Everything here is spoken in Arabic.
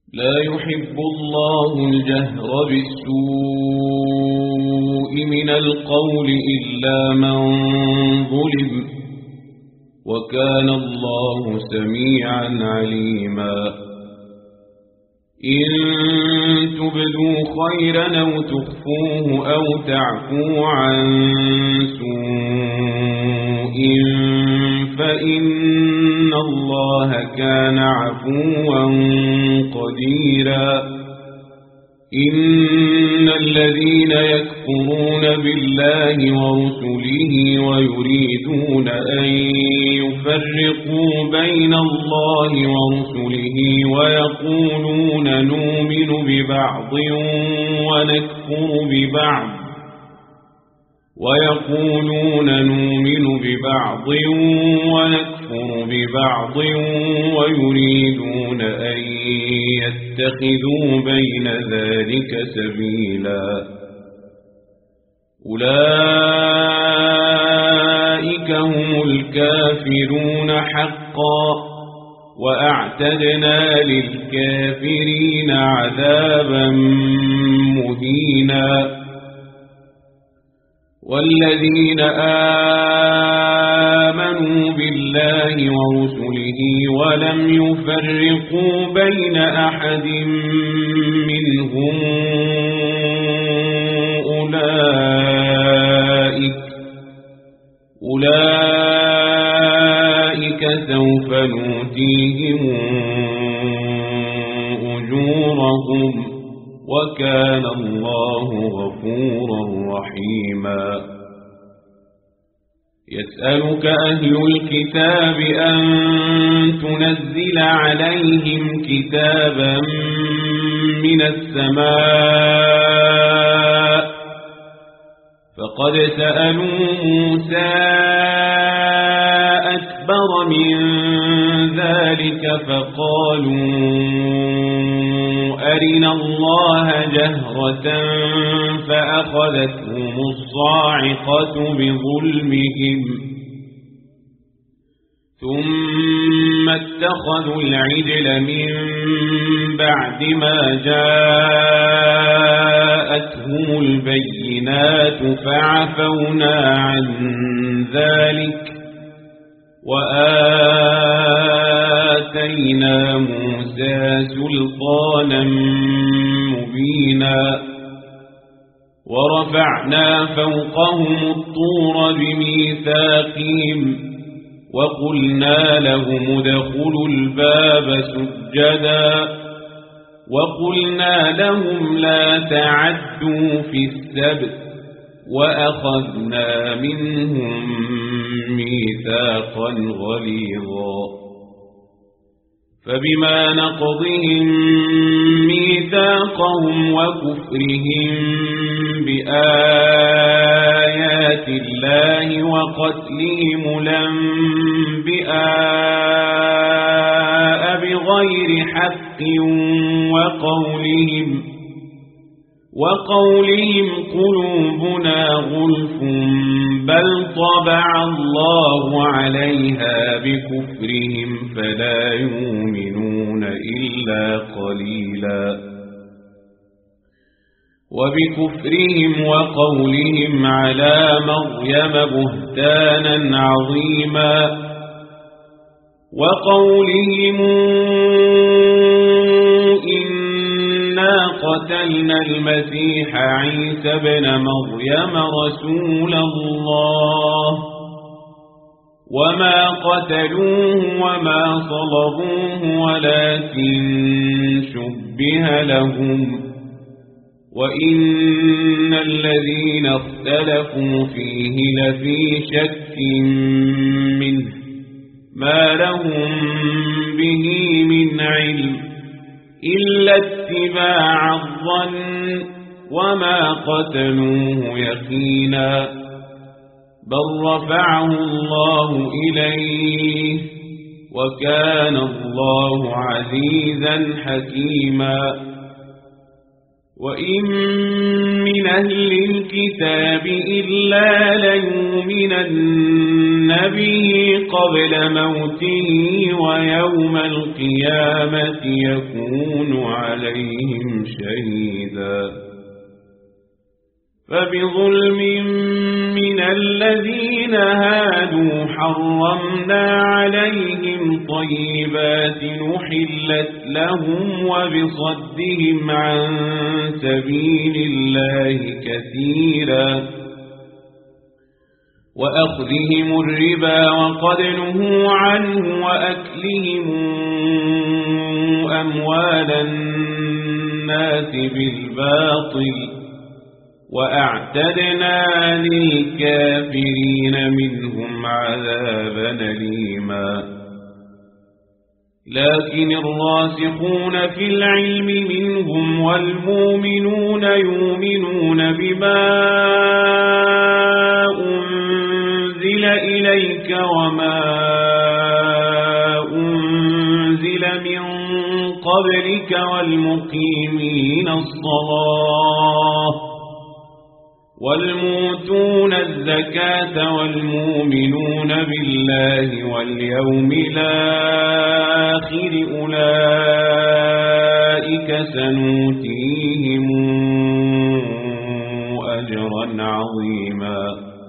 لا يحب الله الجهر بالسوء من القول إلا من ظلم، وكان الله سميعا عليما. إن تبدوا خيرا أو تخفوه أو تعفوا عن سوء فإن الله كان عفوا قديرا. إن الذين يكفرون بالله ورسله ويريدون أن يفرقوا بين الله ورسله ويقولون نؤمن ببعض ونكفر ببعض ويريدون أن يتخذوا بين ذلك سبيلا. أولئك هم الكافرون حقا، وأعتدنا للكافرين عذابا مهينا. والذين آمنوا بالله ورسله ولم يفرقوا بين أحد منهم أولئك سوف نؤتيهم أجورهم، وكان الله غفورا رحيما. يسألك أهل الكتاب أن تنزل عليهم كتابا من السماء، فقد سألوا موسى أكبر من ذلك فقالوا أرنا الله جهرة فأخذتهم الصاعقة بظلمهم ثم اتخذوا العجل من بعد ما جاءتهم البينات فعفونا عن ذلك وآتينا موسى سلطانا مبينا. ورفعنا فوقهم الطور بميثاقهم وقلنا لهم ادخلوا الباب سجدا وقلنا لهم لا تعدوا في السبت وأخذنا منهم ميثاقا غليظا. فبما نقضهم ميثاقهم وكفرهم بآيات الله وقتلهم الأنبياء بغير حق وقولهم قلوبنا غلف بل طبع الله عليها بكفرهم فلا يؤمنون إلا قليلا. وبكفرهم وقولهم على مريم بهتانا عظيما وقولهم إنا قتلنا المسيح عيسى ابن مريم رسول الله وما قتلوه وما صلبوه ولكن شبه لهم وإن الذين اختلفوا فيه لفي شك منه ما لهم به من علم إلا اتباع الظن وما قتلوه يقينا بل رفعه الله إليه وكان الله عزيزا حكيما. وإن من أهل الكتاب إلا ليؤمنن به قبل موته ويوم القيامة يكون عليهم شهيدا فبظلم من الذين هادوا حرمنا عليهم طيبات نحلت لهم وبصدهم عن سبيل الله كثيرا وأخذهم الربا وقد نهوا عنه وأكلهم أموال الناس بالباطل وأعتدنا للكافرين منهم عذابا أليما لكن الراسخون في العلم منهم والمؤمنون يؤمنون بما أنزل إليك وما أنزل من قبلك والمقيمين الصلاة والمؤتون الزكاة والمؤمنون بالله واليوم الآخر أولئك سنؤتيهم أجرا عظيما